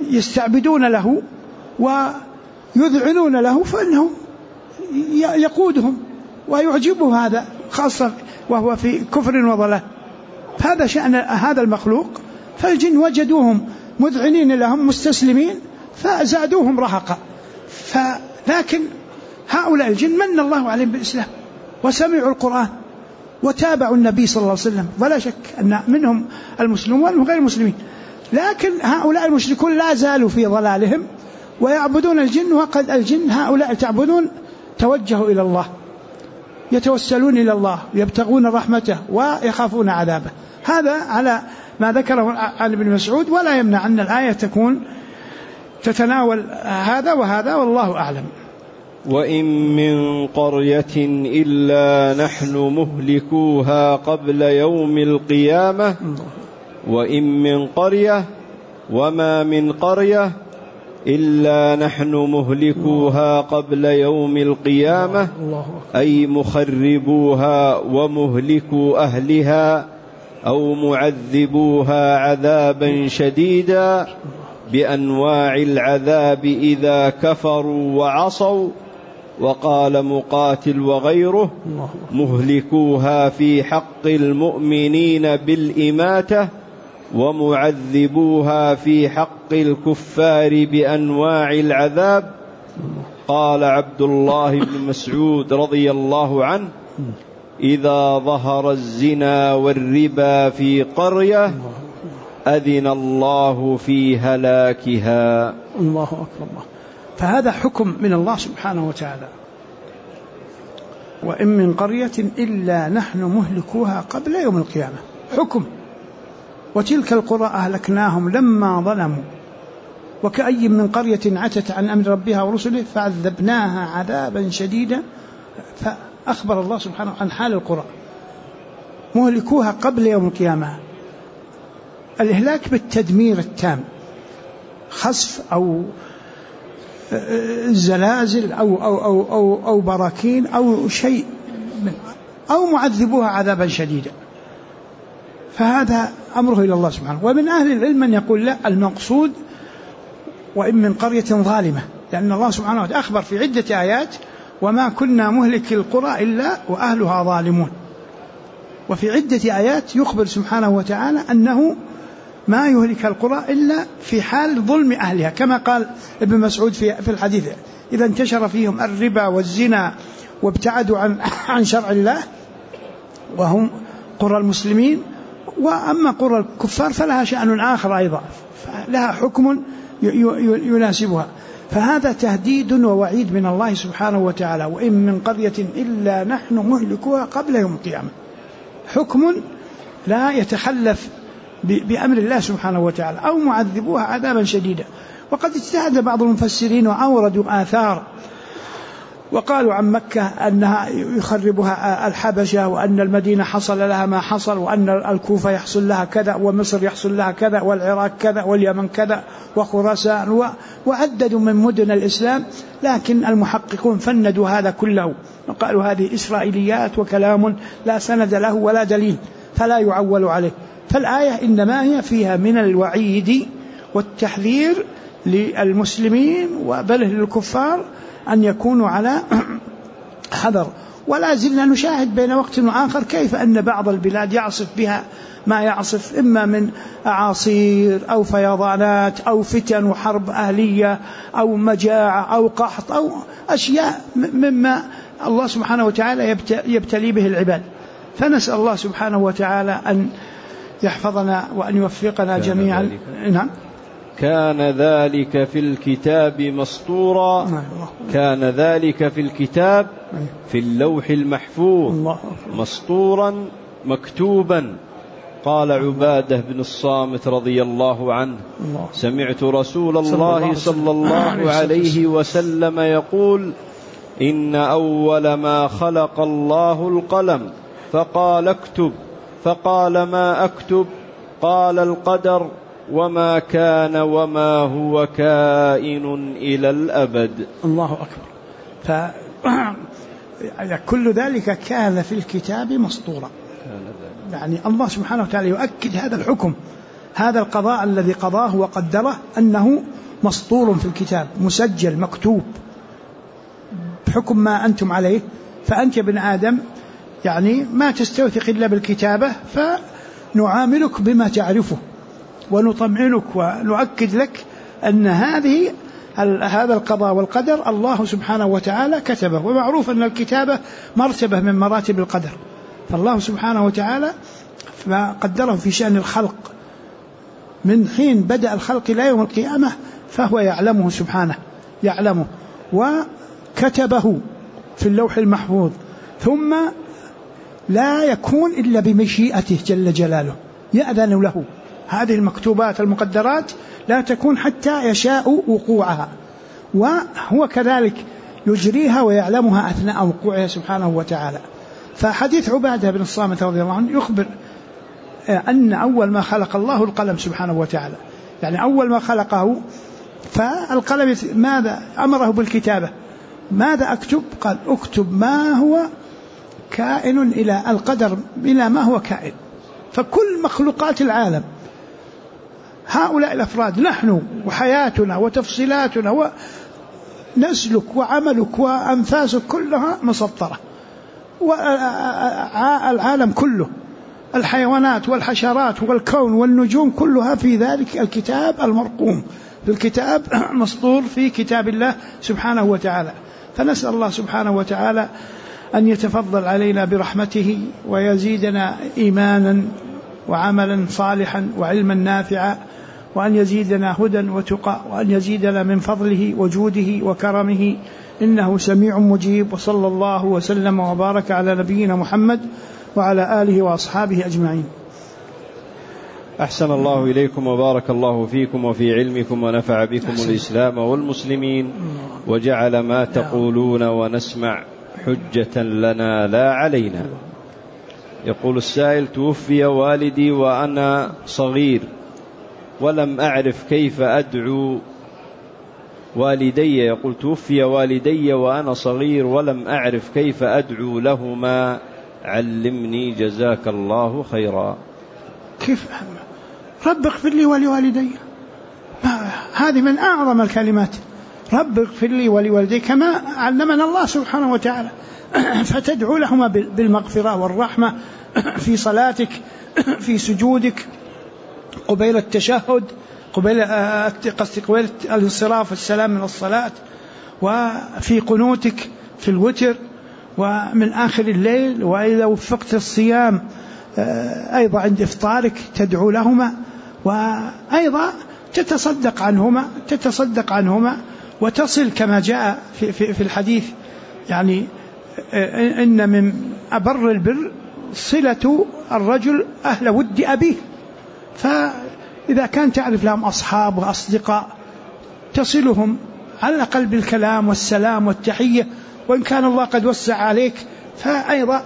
يستعبدون له ويذعنون له فإنه يقودهم ويعجبه هذا، خاصة وهو في كفر وضلال. هذا شأن هذا المخلوق، فالجن وجدوهم مذعنين لهم مستسلمين فزادوهم رهقا. لكن هؤلاء الجن من الله عليهم بالإسلام وسمعوا القرآن وتابعوا النبي صلى الله عليه وسلم، ولا شك أن منهم المسلمون ومنهم غير المسلمين، لكن هؤلاء المشركون لا زالوا في ضلالهم ويعبدون الجن. وقد الجن هؤلاء تعبدون توجهوا إلى الله، يتوسلون إلى الله، يبتغون رحمته ويخافون عذابه. هذا على ما ذكره عن ابن مسعود، ولا يمنع أن الآية تتناول هذا وهذا، والله أعلم. وإن من قرية إلا نحن مهلكوها قبل يوم القيامة وإن من قرية وما من قرية إلا نحن مهلكوها قبل يوم القيامة، أي مخربوها ومهلكوا أهلها أو معذبوها عذابا شديدا بأنواع العذاب إذا كفروا وعصوا. وقال مقاتل وغيره مهلكوها في حق المؤمنين بالإماتة ومعذبوها في حق الكفار بأنواع العذاب. قال عبد الله بن مسعود رضي الله عنه: إذا ظهر الزنا والربا في قرية أذن الله في هلاكها. الله أكبر. الله. فهذا حكم من الله سبحانه وتعالى: وإن من قرية إلا نحن مهلكوها قبل يوم القيامة، حكم. وتلك القرى أهلكناهم لما ظلموا وكأي من قرية عتت عن أمر ربها ورسله فعذبناها عذابا شديدا. فأخبر الله سبحانه عن حال القرى مهلكوها قبل يوم القيامة. الإهلاك بالتدمير التام، خسف أو زلازل أو براكين أو شيء أو معذبوها عذابا شديدا، فهذا أمره إلى الله سبحانه. ومن أهل العلم من يقول لا، المقصود وإن من قرية ظالمة، لأن الله سبحانه وتعالى أخبر في عدة آيات: وما كنا مهلك القرى إلا وأهلها ظالمون. وفي عدة آيات يخبر سبحانه وتعالى أنه ما يهلك القرى إلا في حال ظلم أهلها، كما قال ابن مسعود في الحديث: إذا انتشر فيهم الربا والزنا وابتعدوا عن شرع الله، وهم قرى المسلمين. وأما قرى الكفار فلها شأن آخر أيضا، لها حكم يناسبها. فهذا تهديد ووعيد من الله سبحانه وتعالى: وإن من قرية إلا نحن مهلكوها قبل يوم القيامة، حكم لا يتخلف بأمر الله سبحانه وتعالى، أو معذبوها عذابا شديدا. وقد اجتهد بعض المفسرين وأوردوا آثار وقالوا عن مكة أنها يخربها الحبشة، وأن المدينة حصل لها ما حصل، وأن الكوفة يحصل لها كذا، ومصر يحصل لها كذا، والعراق كذا، واليمن كذا، وخراسان، وعددوا من مدن الإسلام. لكن المحققون فندوا هذا كله وقالوا هذه إسرائيليات وكلام لا سند له ولا دليل، فلا يعول عليه. فالآية إنما هي فيها من الوعيد والتحذير للمسلمين وبل للكفار أن يكونوا على حذر. ولا زلنا نشاهد بين وقت وآخر كيف أن بعض البلاد يعصف بها ما يعصف، إما من أعاصير أو فيضانات أو فتن وحرب أهلية أو مجاعة أو قحط أو أشياء مما الله سبحانه وتعالى يبتلي به العباد. فنسأل الله سبحانه وتعالى أن يحفظنا وأن يوفقنا جميعا. نعم. كان ذلك في الكتاب مسطورا، كان ذلك في الكتاب في اللوح المحفوظ مسطورا مكتوبا. قال عبادة بن الصامت رضي الله عنه: سمعت رسول الله صلى الله عليه وسلم يقول: إن أول ما خلق الله القلم فقال اكتب، فقال ما أكتب؟ قال القدر، وما كان وما هو كائن إلى الأبد. الله أكبر. فكل ذلك كان في الكتاب مسطورا. يعني الله سبحانه وتعالى يؤكد هذا الحكم هذا القضاء الذي قضاه وقدره أنه مسطور في الكتاب، مسجل مكتوب بحكم ما أنتم عليه. فأنت يا ابن آدم يعني ما تستوثق إلا بالكتابة، فنعاملك بما تعرفه ونطمئنك ونؤكد لك أن هذا القضاء والقدر الله سبحانه وتعالى كتبه. ومعروف أن الكتابة مرتبة من مراتب القدر، فالله سبحانه وتعالى ما قدره في شأن الخلق من حين بدأ الخلق إلى يوم القيامة فهو يعلمه سبحانه، يعلمه وكتبه في اللوح المحفوظ، ثم لا يكون إلا بمشيئته جل جلاله، يأذن له. هذه المكتوبات المقدرات لا تكون حتى يشاء وقوعها، وهو كذلك يجريها ويعلمها أثناء وقوعها سبحانه وتعالى. فحديث عبادة بن الصامت رضي الله عنه يخبر أن أول ما خلق الله القلم سبحانه وتعالى، يعني أول ما خلقه فالقلم ماذا أمره بالكتابة، ماذا أكتب؟ قال أكتب ما هو كائن إلى القدر، إلى ما هو كائن. فكل مخلوقات العالم هؤلاء الأفراد نحن وحياتنا وتفصيلاتنا ونسلك وعملك وأنفاسك كلها مسطرة، والعالم كله الحيوانات والحشرات والكون والنجوم كلها في ذلك الكتاب المرقوم، في الكتاب مسطور في كتاب الله سبحانه وتعالى. فنسأل الله سبحانه وتعالى أن يتفضل علينا برحمته ويزيدنا إيمانا وعملا صالحا وعلما نافعا، وأن يزيدنا هدى وتقى، وأن يزيدنا من فضله وجوده وكرمه، إنه سميع مجيب. وصلى الله وسلم وبارك على نبينا محمد وعلى آله وأصحابه أجمعين. أحسن الله إليكم وبارك الله فيكم وفي علمكم ونفع بكم الإسلام والمسلمين، وجعل ما تقولون ونسمع حجة لنا لا علينا. يقول السائل: توفي والدي وأنا صغير ولم أعرف كيف أدعو والدي. يقول: توفي والدي وأنا صغير ولم أعرف كيف أدعو لهما، علمني جزاك الله خيرا. كيف؟ رب اغفر لي ولوالدي، هذه من أعظم الكلمات، رب اغفر لي ولوالدي، كما علمنا الله سبحانه وتعالى. فتدعو لهما بالمغفرة والرحمة في صلاتك، في سجودك، قبيل التشهد، قبيل الانصراف والسلام من الصلاة، وفي قنوتك في الوتر، ومن آخر الليل، وإذا وفقت الصيام أيضا عند إفطارك تدعو لهما، وأيضا تتصدق عنهما وتصل كما جاء في الحديث، يعني إن من أبر البر صلة الرجل أهل ود أبيه. فإذا كان تعرف لهم أصحاب وأصدقاء تصلهم على الأقل بالكلام والسلام والتحية، وإن كان الله قد وسع عليك فأيضا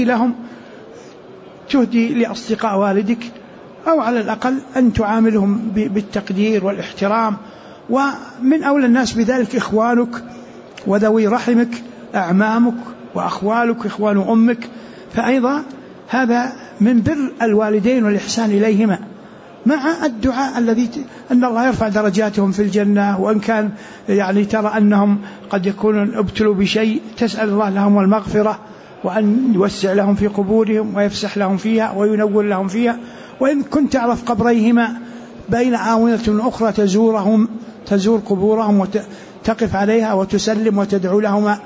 تهدي لأصدقاء والدك، أو على الأقل أن تعاملهم بالتقدير والاحترام. ومن أولى الناس بذلك إخوانك وذوي رحمك، أعمامك وأخوالك، إخوان أمك، فأيضا هذا من بر الوالدين والإحسان إليهما، مع الدعاء الذي أن الله يرفع درجاتهم في الجنة. وإن كان يعني ترى أنهم قد يكونوا ابتلوا بشيء، تسأل الله لهم المغفرة، وأن يوسع لهم في قبورهم ويفسح لهم فيها وينور لهم فيها. وإن كنت تعرف قبريهما بين آونة أخرى تزور قبورهم وتقف عليها وتسلم وتدعو لهما.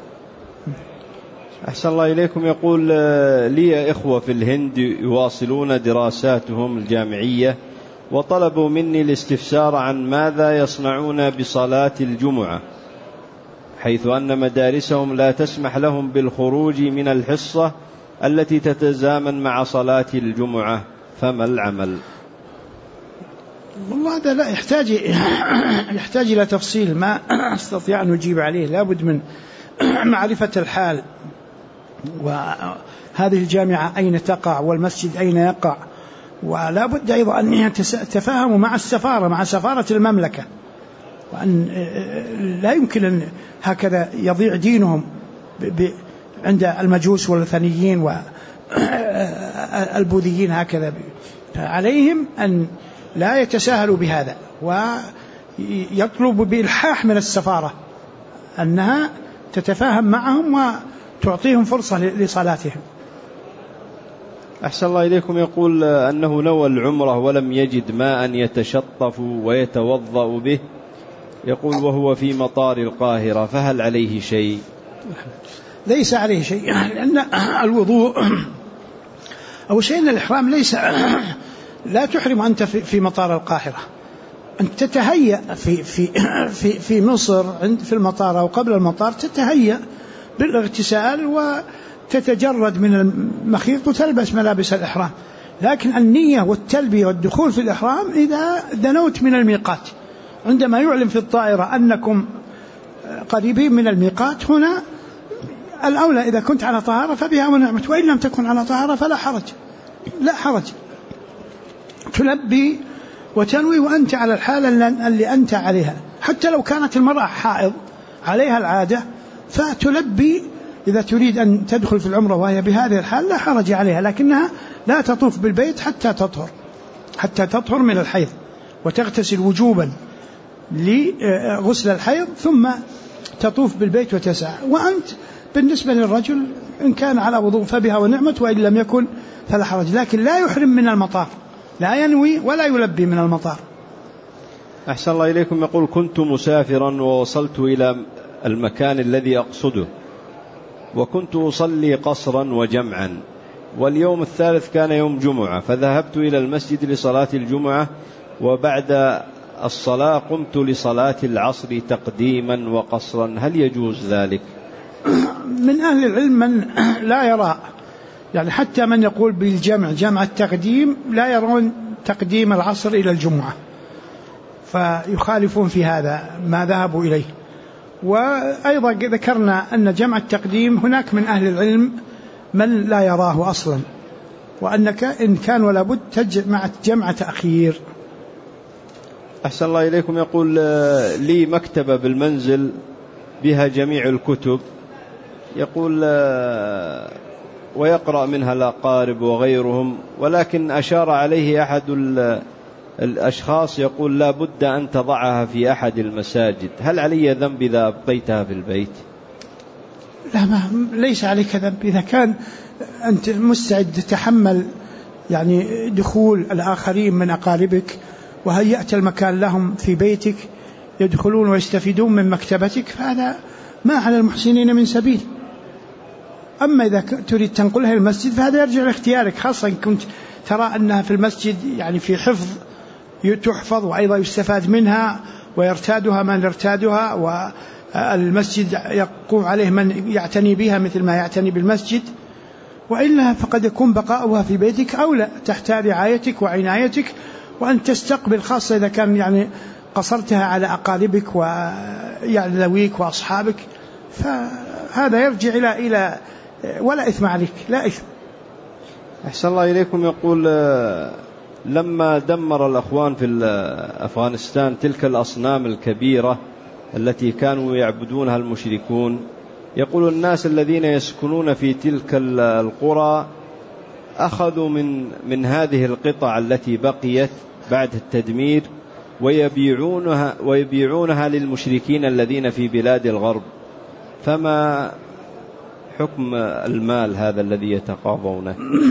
أحسن الله إليكم. يقول: لي إخوة في الهند يواصلون دراساتهم الجامعية، وطلبوا مني الاستفسار عن ماذا يصنعون بصلاة الجمعة، حيث أن مدارسهم لا تسمح لهم بالخروج من الحصة التي تتزامن مع صلاة الجمعة، فما العمل؟ والله هذا لا يحتاج إلى تفصيل، ما أستطيع أن أجيب عليه، لابد من معرفة الحال، وهذه الجامعة أين تقع والمسجد أين يقع، ولا بد أيضا أن يتفاهموا مع السفارة، مع سفارة المملكة، وأن لا يمكن أن هكذا يضيع دينهم عند المجوس والوثنيين والبوذيين هكذا. فعليهم أن لا يتساهل بهذا، ويطلب بإلحاح من السفارة أنها تتفاهم معهم وتعطيهم فرصة لصلاتهم. أحسن الله إليكم. يقول أنه نوى العمرة ولم يجد ماء يتشطف ويتوضأ به، يقول وهو في مطار القاهرة، فهل عليه شيء؟ ليس عليه شيء، لأن الوضوء أو شيء من الإحرام ليس لا تحرم أنت في مطار القاهرة، أنت تتهيأ في مصر في المطار أو قبل المطار، تتهيأ بالاغتسال وتتجرد من المخيط وتلبس ملابس الإحرام. لكن النية والتلبية والدخول في الإحرام إذا دنوت من الميقات، عندما يعلم في الطائرة أنكم قريبين من الميقات، هنا الأولى إذا كنت على طهارة فبها ونعمت، وإن لم تكن على طهارة فلا حرج، لا حرج، تلبي وتنوي وأنت على الحالة اللي أنت عليها. حتى لو كانت المرأة حائض عليها العادة فتلبي إذا تريد أن تدخل في العمرة وهي بهذه الحال لا حرج عليها، لكنها لا تطوف بالبيت حتى تطهر من الحيض، وتغتسل وجوبا لغسل الحيض ثم تطوف بالبيت وتسعى. وأنت بالنسبة للرجل إن كان على وضوء فبها ونعمت، وإن لم يكن فلا حرج، لكن لا يحرم من المطار، لا ينوي ولا يلبي من المطار. أحسن الله إليكم. يقول كنت مسافرا ووصلت إلى المكان الذي أقصده، وكنت أصلي قصرا وجمعا، واليوم الثالث كان يوم جمعة، فذهبت إلى المسجد لصلاة الجمعة، وبعد الصلاة قمت لصلاة العصر تقديما وقصرا، هل يجوز ذلك؟ من أهل العلم من لا يرى، يعني حتى من يقول بالجمع جمع التقديم لا يرون تقديم العصر إلى الجمعة، فيخالفون في هذا ما ذهبوا إليه. وأيضا ذكرنا أن جمع التقديم هناك من أهل العلم من لا يراه أصلا، وأنك إن كان ولا بد تجمع جمع تأخير. أحسن الله إليكم. يقول لي مكتبة بالمنزل بها جميع الكتب، يقول ويقرأ منها الأقارب وغيرهم، ولكن أشار عليه أحد الأشخاص يقول لا بد أن تضعها في أحد المساجد، هل علي ذنب إذا أبقيتها في البيت؟ لا، ليس عليك ذنب إذا كان أنت مستعد تتحمل يعني دخول الآخرين من أقاربك وهيأت المكان لهم في بيتك يدخلون ويستفيدون من مكتبتك، فهذا ما على المحسنين من سبيل. أما إذا تريد تنقلها المسجد فهذا يرجع لاختيارك، خاصة إن كنت ترى أنها في المسجد يعني في حفظ تحفظ وأيضا يستفاد منها ويرتادها من يرتادها، والمسجد يقوم عليه من يعتني بها مثل ما يعتني بالمسجد. وإلا فقد يكون بقاؤها في بيتك أولى تحت رعايتك وعنايتك، وأن تستقبل، خاصة إذا كان يعني قصرتها على أقاربك ويعني ذويك وأصحابك، فهذا يرجع إلى ولا إثم عليك، لا إثم. أحسن الله إليكم. يقول لما دمر الأخوان في أفغانستان تلك الأصنام الكبيرة التي كانوا يعبدونها المشركون، يقول الناس الذين يسكنون في تلك القرى أخذوا من هذه القطع التي بقيت بعد التدمير ويبيعونها للمشركين الذين في بلاد الغرب، فما حكم المال هذا الذي يتقاضونه؟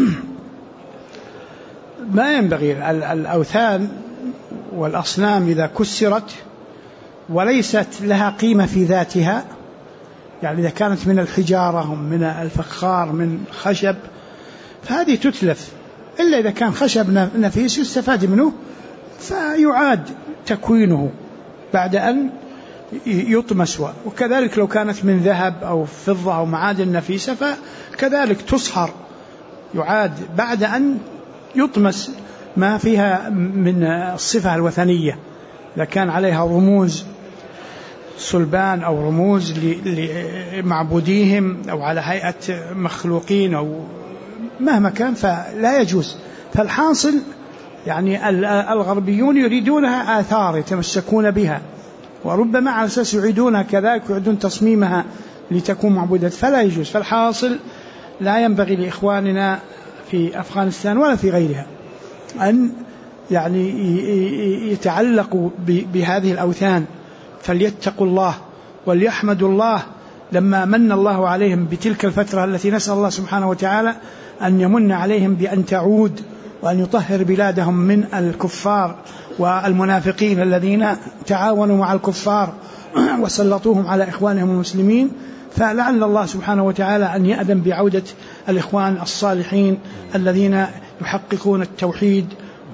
ما ينبغي. الأوثان والأصنام إذا كسرت وليست لها قيمة في ذاتها، يعني إذا كانت من الحجارة من الفخار من خشب فهذه تتلف، إلا إذا كان خشب نفيس يستفاد منه فيعاد تكوينه بعد أن يطمس. وكذلك لو كانت من ذهب أو فضة أو معادن نفيسة فكذلك تصهر يعاد بعد أن يطمس ما فيها من الصفة الوثنية، إذا كان عليها رموز صلبان أو رموز لمعبوديهم أو على هيئة مخلوقين أو مهما كان فلا يجوز. فالحاصل يعني الغربيون يريدونها آثار يتمسكون بها، وربما على أساس يعيدونها كذلك ويعيدون تصميمها لتكون معبودة، فلا يجوز. فالحاصل لا ينبغي لإخواننا في أفغانستان ولا في غيرها أن يعني يتعلقوا بهذه الأوثان فليتقوا الله وليحمدوا الله لما من الله عليهم بتلك الفترة التي نسأل الله سبحانه وتعالى أن يمن عليهم بأن تعود وأن يطهر بلادهم من الكفار والمنافقين الذين تعاونوا مع الكفار وسلطوهم على إخوانهم المسلمين. فلعل الله سبحانه وتعالى أن يأذن بعودة الإخوان الصالحين الذين يحققون التوحيد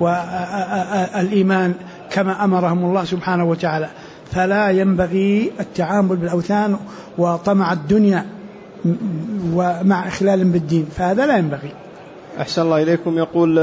والإيمان كما أمرهم الله سبحانه وتعالى. فلا ينبغي التعامل بالأوثان وطمع الدنيا ومع إخلال بالدين، فهذا لا ينبغي. أحسن الله إليكم. يقول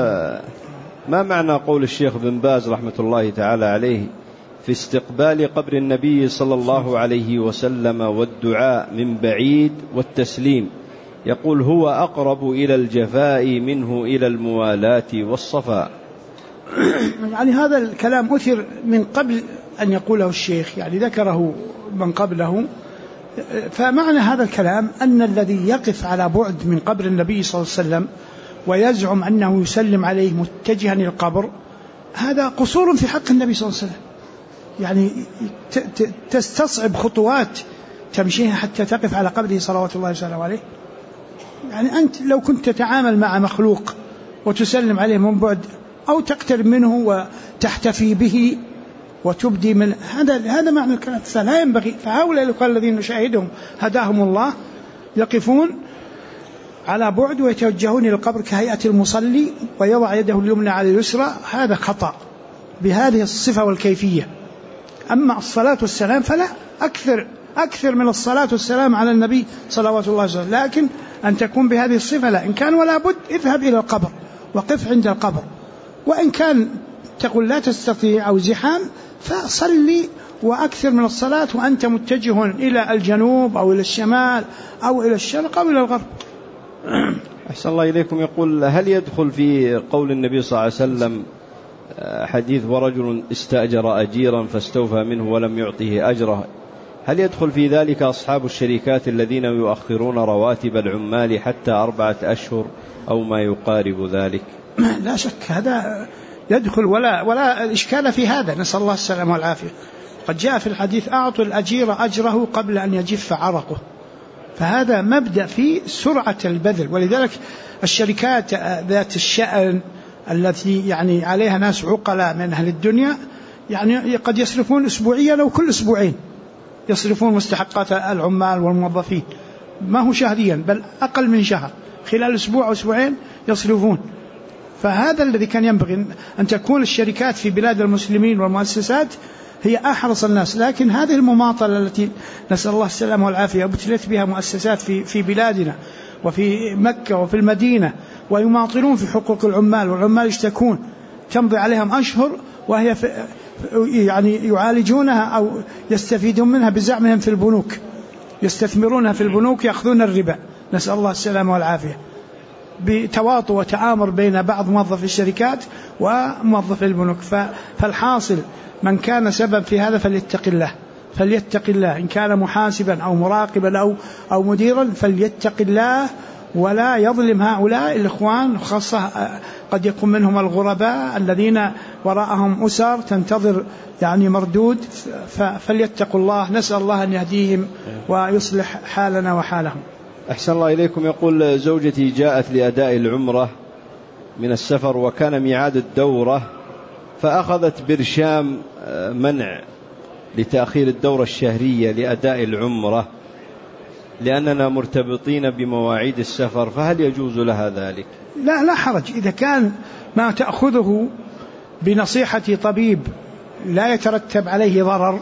ما معنى قول الشيخ بن باز رحمة الله تعالى عليه في استقبال قبر النبي صلى الله عليه وسلم والدعاء من بعيد والتسليم؟ يقول هو أقرب إلى الجفاء منه إلى الموالاة والصفاء. يعني هذا الكلام أثر من قبل أن يقوله الشيخ، يعني ذكره من قبله. فمعنى هذا الكلام أن الذي يقف على بعد من قبر النبي صلى الله عليه وسلم ويزعم أنه يسلم عليه متجها إلى القبر، هذا قصور في حق النبي صلى الله عليه وسلم. يعني تستصعب خطوات تمشيها حتى تقف على قبره صلوات الله وسلامه عليه. يعني أنت لو كنت تتعامل مع مخلوق وتسلم عليه من بعد أو تقترب منه وتحتفي به وتبدي من هذا معنى الكلام. فلا ينبغي. فهؤلاء الذين نشاهدهم هداهم الله يقفون على بعد ويتوجهون إلى القبر كهيئة المصلي ويضع يده اليمنى على اليسرى، هذا خطأ بهذه الصفة والكيفية. أما الصلاة والسلام فلا، أكثر من الصلاة والسلام على النبي صلوات الله عليه وسلم، لكن أن تكون بهذه الصفة لا. إن كان ولا بد اذهب إلى القبر وقف عند القبر، وإن كان تقول لا تستطيع أو زحام فصلي وأكثر من الصلاة وأنت متجه إلى الجنوب أو إلى الشمال أو إلى الشرق أو إلى الغرب. أحسن الله إليكم. يقول هل يدخل في قول النبي صلى الله عليه وسلم حديث ورجل استأجر أجيرا فاستوفى منه ولم يعطه أجره، هل يدخل في ذلك أصحاب الشركات الذين يؤخرون رواتب العمال حتى 4 أشهر أو ما يقارب ذلك؟ لا شك هذا يدخل ولا إشكال في هذا، نسأل الله السلامة والعافية. قد جاء في الحديث أعطوا الأجير أجره قبل أن يجف عرقه، فهذا مبدأ في سرعة البذل. ولذلك الشركات ذات الشأن التي يعني عليها ناس عقلاء من أهل الدنيا يعني قد يصرفون أسبوعيا أو كل أسبوعين يصرفون مستحقات العمال والموظفين، ما هو شهريا بل أقل من شهر، خلال أسبوع أو أسبوعين يصرفون. فهذا الذي كان ينبغي أن تكون الشركات في بلاد المسلمين والمؤسسات هي أحرص الناس. لكن هذه المماطلة التي نسأل الله السلامة والعافية ابتلت بها مؤسسات في بلادنا وفي مكة وفي المدينة، ويماطلون في حقوق العمال، والعمال يشتكون تمضي عليهم أشهر وهي يعني يعالجونها أو يستفيدون منها بزعمهم في البنوك، يستثمرونها في البنوك يأخذون الربا، نسأل الله السلامة والعافية، بتواطؤ وتآمر بين بعض موظف الشركات وموظف البنوك. فالحاصل من كان سبب في هذا فليتق الله إن كان محاسبا أو مراقبا أو مديرا فليتق الله ولا يظلم هؤلاء الإخوان، خاصة قد يكون منهم الغرباء الذين وراءهم أسر تنتظر يعني مردود. فليتقوا الله، نسأل الله أن يهديهم ويصلح حالنا وحالهم. أحسن الله إليكم. يقول زوجتي جاءت لأداء العمرة من السفر وكان ميعاد الدورة، فأخذت برشام منع لتأخير الدورة الشهرية لأداء العمرة لأننا مرتبطين بمواعيد السفر، فهل يجوز لها ذلك؟ لا حرج، إذا كان ما تأخذه بنصيحة طبيب لا يترتب عليه ضرر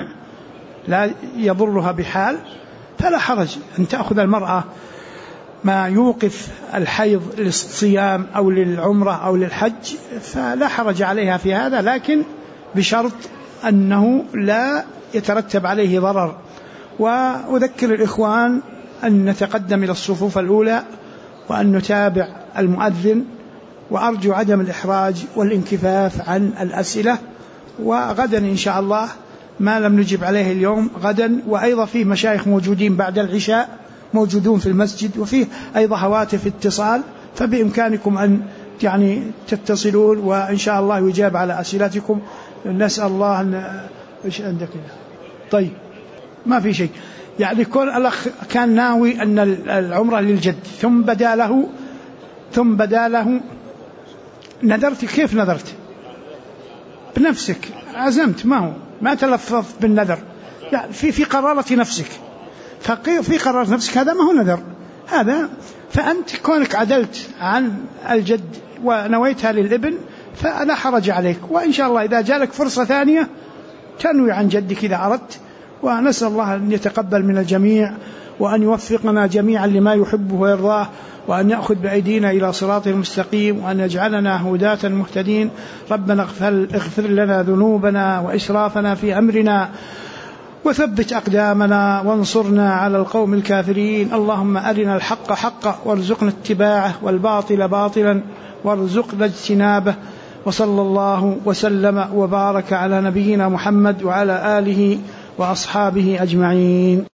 لا يضرها بحال فلا حرج أن تأخذ المرأة ما يوقف الحيض للصيام أو للعمرة أو للحج، فلا حرج عليها في هذا، لكن بشرط أنه لا يترتب عليه ضرر. وأذكر الإخوان أن نتقدم إلى الصفوف الأولى وأن نتابع المؤذن، وأرجو عدم الإحراج والانكفاف عن الأسئلة. وغدا إن شاء الله ما لم نجب عليه اليوم غدا، وأيضا فيه مشايخ موجودين بعد العشاء موجودون في المسجد، وفيه أيضا هواتف اتصال، فبإمكانكم أن يعني تتصلون وإن شاء الله يجاب على أسئلتكم. نسأل الله أن إيش عندك؟ طيب ما في شيء. يعني كون الأخ كان ناوي أن العمرة للجد ثم بدا له نذرت. كيف نذرت؟ بنفسك عزمت، ما تلفظت بالنذر، يعني في قرارة نفسك، في قرارة نفسك، هذا ما هو نذر هذا. فأنت كونك عدلت عن الجد ونويتها للابن فلا حرج عليك، وإن شاء الله إذا جالك فرصة ثانية تنوي عن جدك إذا أردت. ونسأل الله أن يتقبل من الجميع وأن يوفقنا جميعا لما يحبه ويرضاه، وأن يأخذ بأيدينا إلى صراط المستقيم، وأن يجعلنا هداة مهتدين. ربنا اغفر لنا ذنوبنا وإسرافنا في أمرنا وثبت أقدامنا وانصرنا على القوم الكافرين. اللهم أرنا الحق حقا وارزقنا اتباعه والباطل باطلا وارزقنا اجتنابه. وصلى الله وسلم وبارك على نبينا محمد وعلى آله وأصحابه أجمعين.